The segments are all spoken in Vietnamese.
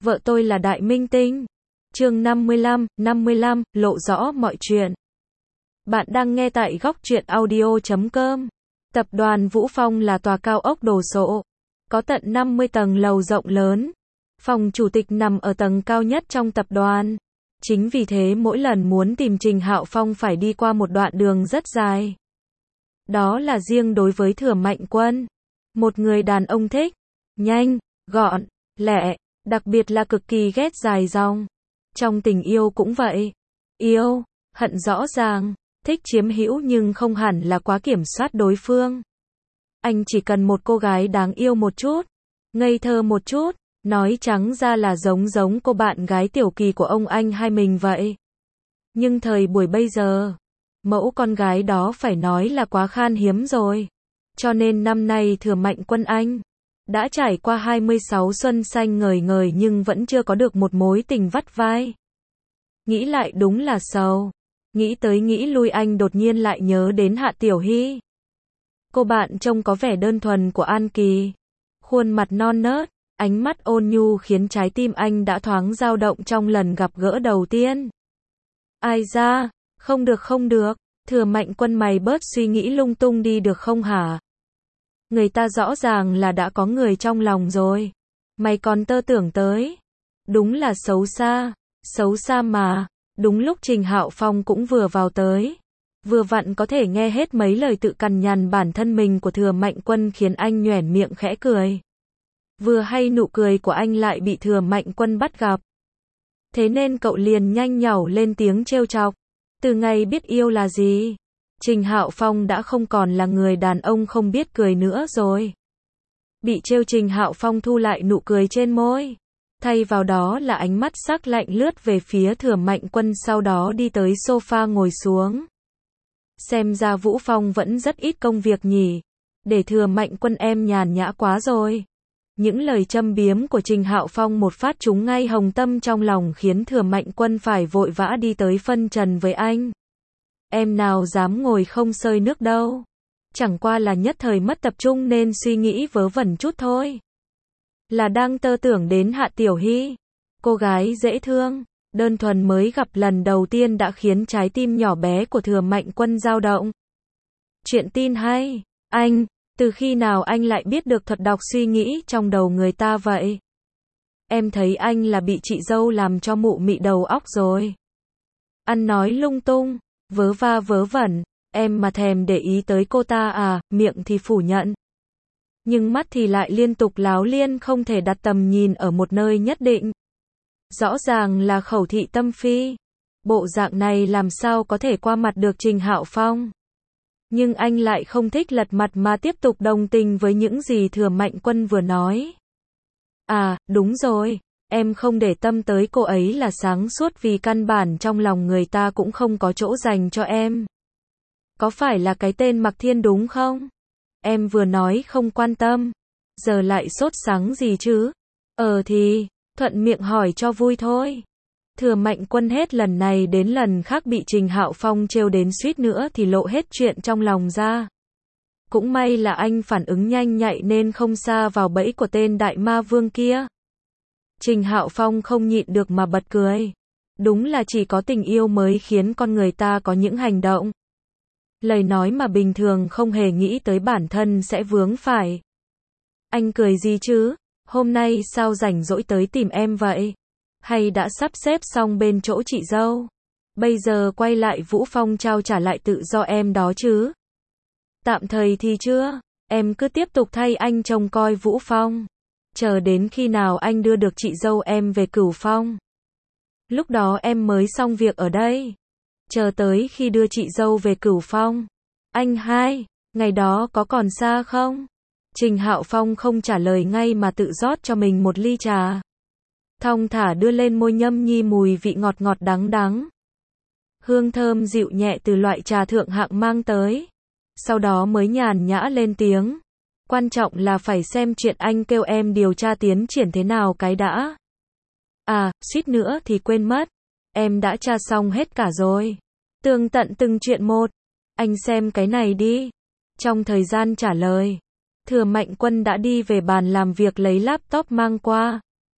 Vợ tôi là đại minh tinh. Chương 55, lộ rõ mọi chuyện. Bạn đang nghe tại góc truyện audio.com. Tập đoàn Vũ Phong là tòa cao ốc đồ sộ, có tận 50 tầng lầu rộng lớn. Phòng chủ tịch nằm ở tầng cao nhất trong tập đoàn. Chính vì thế mỗi lần muốn tìm Trình Hạo Phong phải đi qua một đoạn đường rất dài. Đó là riêng đối với Thừa Mạnh Quân. Một người đàn ông thích nhanh, gọn, lẹ, đặc biệt là cực kỳ ghét dài dòng. Trong tình yêu cũng vậy. Yêu, hận rõ ràng, thích chiếm hữu nhưng không hẳn là quá kiểm soát đối phương. Anh chỉ cần một cô gái đáng yêu một chút, ngây thơ một chút, nói trắng ra là giống cô bạn gái tiểu kỳ của ông anh hai mình vậy. Nhưng thời buổi bây giờ, mẫu con gái đó phải nói là quá khan hiếm rồi. Cho nên năm nay Thừa Mạnh Quân anh đã trải qua 26 xuân xanh ngời ngời nhưng vẫn chưa có được một mối tình vắt vai. Nghĩ lại đúng là sầu. Nghĩ tới nghĩ lui anh đột nhiên lại nhớ đến Hạ Tiểu Hy. Cô bạn trông có vẻ đơn thuần của An Kỳ. Khuôn mặt non nớt, ánh mắt ôn nhu khiến trái tim anh đã thoáng dao động trong lần gặp gỡ đầu tiên. Ai da, không được, Thừa Mạnh Quân mày bớt suy nghĩ lung tung đi được không hả? Người ta rõ ràng là đã có người trong lòng rồi. Mày còn tơ tưởng tới. Đúng là xấu xa mà. Đúng lúc Trình Hạo Phong cũng vừa vào tới. Vừa vặn có thể nghe hết mấy lời tự cằn nhằn bản thân mình của Thừa Mạnh Quân khiến anh nhoẻn miệng khẽ cười. Vừa hay nụ cười của anh lại bị Thừa Mạnh Quân bắt gặp. Thế nên cậu liền nhanh nhảu lên tiếng trêu chọc. Từ ngày biết yêu là gì? Trình Hạo Phong đã không còn là người đàn ông không biết cười nữa rồi. Bị trêu Trình Hạo Phong thu lại nụ cười trên môi. Thay vào đó là ánh mắt sắc lạnh lướt về phía Thừa Mạnh Quân sau đó đi tới sofa ngồi xuống. Xem ra Vũ Phong vẫn rất ít công việc nhỉ. Để Thừa Mạnh Quân em nhàn nhã quá rồi. Những lời châm biếm của Trình Hạo Phong một phát trúng ngay hồng tâm trong lòng khiến Thừa Mạnh Quân phải vội vã đi tới phân trần với anh. Em nào dám ngồi không xơi nước đâu. Chẳng qua là nhất thời mất tập trung nên suy nghĩ vớ vẩn chút thôi. Là đang tơ tưởng đến Hạ Tiểu Hy. Cô gái dễ thương, đơn thuần mới gặp lần đầu tiên đã khiến trái tim nhỏ bé của Thừa Mạnh Quân dao động. Chuyện tin hay. Anh, từ khi nào anh lại biết được thuật đọc suy nghĩ trong đầu người ta vậy? Em thấy anh là bị chị dâu làm cho mụ mị đầu óc rồi. Ăn nói lung tung, vớ va vớ vẩn, em mà thèm để ý tới cô ta à, miệng thì phủ nhận. Nhưng mắt thì lại liên tục láo liên không thể đặt tầm nhìn ở một nơi nhất định. Rõ ràng là khẩu thị tâm phi. Bộ dạng này làm sao có thể qua mặt được Trình Hạo Phong. Nhưng anh lại không thích lật mặt mà tiếp tục đồng tình với những gì Thừa Mạnh Quân vừa nói. À, đúng rồi, em không để tâm tới cô ấy là sáng suốt vì căn bản trong lòng người ta cũng không có chỗ dành cho em. Có phải là cái tên Mạc Thiên đúng không? Em vừa nói không quan tâm, giờ lại sốt sắng gì chứ? Thì, thuận miệng hỏi cho vui thôi. Thừa Mạnh Quân hết lần này đến lần khác bị Trình Hạo Phong trêu đến suýt nữa thì lộ hết chuyện trong lòng ra. Cũng may là anh phản ứng nhanh nhạy nên không sa vào bẫy của tên đại ma vương kia. Trình Hạo Phong không nhịn được mà bật cười. Đúng là chỉ có tình yêu mới khiến con người ta có những hành động. Lời nói mà bình thường không hề nghĩ tới bản thân sẽ vướng phải. Anh cười gì chứ? Hôm nay sao rảnh rỗi tới tìm em vậy? Hay đã sắp xếp xong bên chỗ chị dâu? Bây giờ quay lại Vũ Phong trao trả lại tự do em đó chứ? Tạm thời thì chưa. Em cứ tiếp tục thay anh trông coi Vũ Phong. Chờ đến khi nào anh đưa được chị dâu em về Cửu Phong. Lúc đó em mới xong việc ở đây. Chờ tới khi đưa chị dâu về Cửu Phong. Anh hai, ngày đó có còn xa không? Trình Hạo Phong không trả lời ngay mà tự rót cho mình một ly trà. Thong thả đưa lên môi nhâm nhi mùi vị ngọt ngọt đắng đắng. Hương thơm dịu nhẹ từ loại trà thượng hạng mang tới. Sau đó mới nhàn nhã lên tiếng. Quan trọng là phải xem chuyện anh kêu em điều tra tiến triển thế nào cái đã. À, suýt nữa thì quên mất. Em đã tra xong hết cả rồi. Tường tận từng chuyện một. Anh xem cái này đi. Trong thời gian trả lời, Thừa Mạnh Quân đã đi về bàn làm việc lấy laptop mang qua.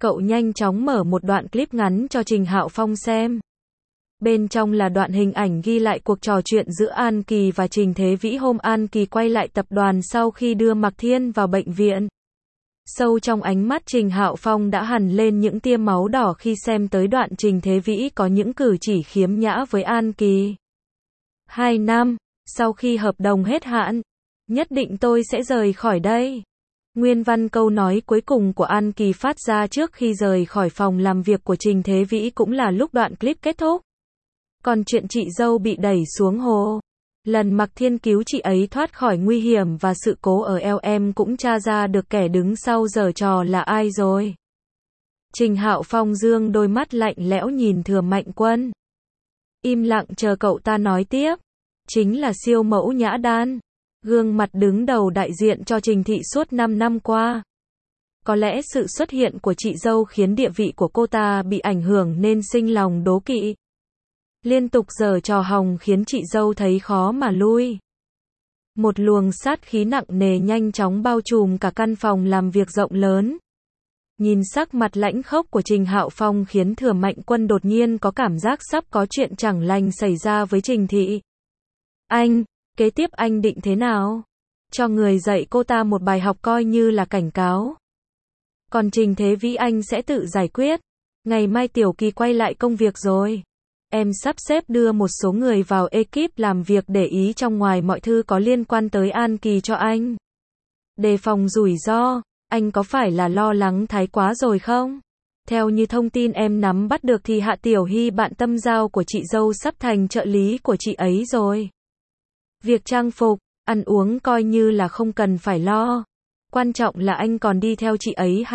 Cậu nhanh chóng mở một đoạn clip ngắn cho Trình Hạo Phong xem. Bên trong là đoạn hình ảnh ghi lại cuộc trò chuyện giữa An Kỳ và Trình Thế Vĩ hôm An Kỳ quay lại tập đoàn sau khi đưa Mạc Thiên vào bệnh viện. Sâu trong ánh mắt Trình Hạo Phong đã hằn lên những tia máu đỏ khi xem tới đoạn Trình Thế Vĩ có những cử chỉ khiếm nhã với An Kỳ. 2 năm, sau khi hợp đồng hết hạn, nhất định tôi sẽ rời khỏi đây. Nguyên văn câu nói cuối cùng của An Kỳ phát ra trước khi rời khỏi phòng làm việc của Trình Thế Vĩ cũng là lúc đoạn clip kết thúc. Còn chuyện chị dâu bị đẩy xuống hồ, lần Mạc Thiên cứu chị ấy thoát khỏi nguy hiểm và sự cố ở eo em cũng tra ra được kẻ đứng sau giở trò là ai rồi. Trình Hạo Phong dương đôi mắt lạnh lẽo nhìn Thừa Mạnh Quân. Im lặng chờ cậu ta nói tiếp. Chính là siêu mẫu Nhã Đan, gương mặt đứng đầu đại diện cho Trình thị suốt 5 năm qua. Có lẽ sự xuất hiện của chị dâu khiến địa vị của cô ta bị ảnh hưởng nên sinh lòng đố kỵ. Liên tục giở trò hòng khiến chị dâu thấy khó mà lui. Một luồng sát khí nặng nề nhanh chóng bao trùm cả căn phòng làm việc rộng lớn. Nhìn sắc mặt lãnh khốc của Trình Hạo Phong khiến Thừa Mạnh Quân đột nhiên có cảm giác sắp có chuyện chẳng lành xảy ra với Trình thị. Anh, kế tiếp anh định thế nào? Cho người dạy cô ta một bài học coi như là cảnh cáo. Còn Trình Thế Vĩ anh sẽ tự giải quyết. Ngày mai Tiểu Kỳ quay lại công việc rồi. Em sắp xếp đưa một số người vào ekip làm việc để ý trong ngoài mọi thứ có liên quan tới An Kỳ cho anh. Đề phòng rủi ro, anh có phải là lo lắng thái quá rồi không? Theo như thông tin em nắm bắt được thì Hạ Tiểu Hy bạn tâm giao của chị dâu sắp thành trợ lý của chị ấy rồi. Việc trang phục, ăn uống coi như là không cần phải lo. Quan trọng là anh còn đi theo chị ấy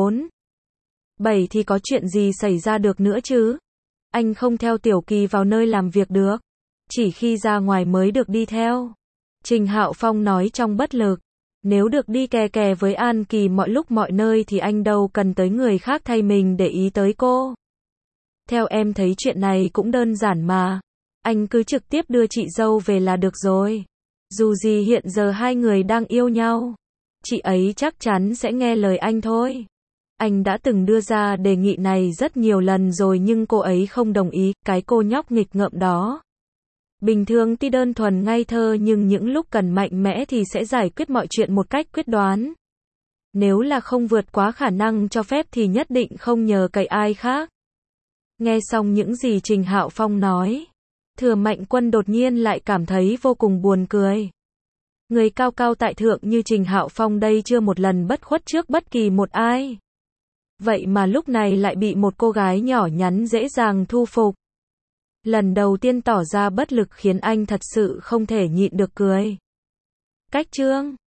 24/7 thì có chuyện gì xảy ra được nữa chứ? Anh không theo Tiểu Kỳ vào nơi làm việc được. Chỉ khi ra ngoài mới được đi theo. Trình Hạo Phong nói trong bất lực. Nếu được đi kè kè với An Kỳ mọi lúc mọi nơi thì anh đâu cần tới người khác thay mình để ý tới cô. Theo em thấy chuyện này cũng đơn giản mà. Anh cứ trực tiếp đưa chị dâu về là được rồi. Dù gì hiện giờ hai người đang yêu nhau. Chị ấy chắc chắn sẽ nghe lời anh thôi. Anh đã từng đưa ra đề nghị này rất nhiều lần rồi nhưng cô ấy không đồng ý, cái cô nhóc nghịch ngợm đó. Bình thường tuy đơn thuần ngây thơ nhưng những lúc cần mạnh mẽ thì sẽ giải quyết mọi chuyện một cách quyết đoán. Nếu là không vượt quá khả năng cho phép thì nhất định không nhờ cậy ai khác. Nghe xong những gì Trình Hạo Phong nói, Thừa Mạnh Quân đột nhiên lại cảm thấy vô cùng buồn cười. Người cao cao tại thượng như Trình Hạo Phong đây chưa một lần bất khuất trước bất kỳ một ai. Vậy mà lúc này lại bị một cô gái nhỏ nhắn dễ dàng thu phục. Lần đầu tiên tỏ ra bất lực khiến anh thật sự không thể nhịn được cười. Cách chương